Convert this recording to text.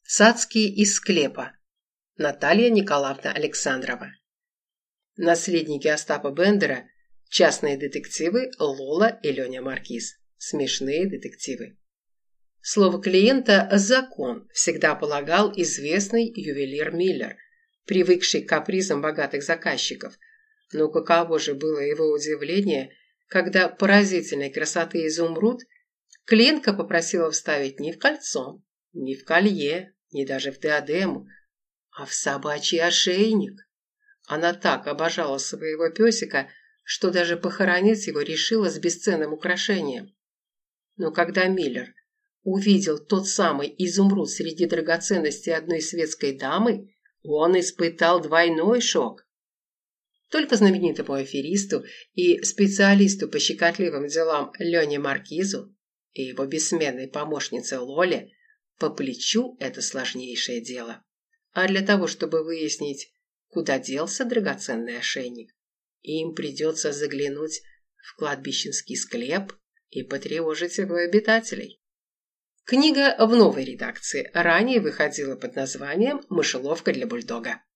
Цацки из склепа. Наталья Николаевна Александрова. Наследники Остапа Бендера. Частные детективы Лола и Леня Маркиз. Смешные детективы. Слово клиента «закон» всегда полагал известный ювелир Миллер, привыкший к капризам богатых заказчиков. Но каково же было его удивление, когда поразительной красоты изумруд клиентка попросила вставить не в кольцо, не в колье, не даже в диадему, а в собачий ошейник. Она так обожала своего песика, что даже похоронить его решила с бесценным украшением. Но когда Миллер увидел тот самый изумруд среди драгоценностей одной светской дамы, он испытал двойной шок. Только знаменитому аферисту и специалисту по щекотливым делам Лене Маркизу и его бессменной помощнице Лоле по плечу это сложнейшее дело. А для того, чтобы выяснить, куда делся драгоценный ошейник, им придется заглянуть в кладбищенский склеп и потревожить его обитателей. Книга в новой редакции ранее выходила под названием «Мышеловка для бульдога».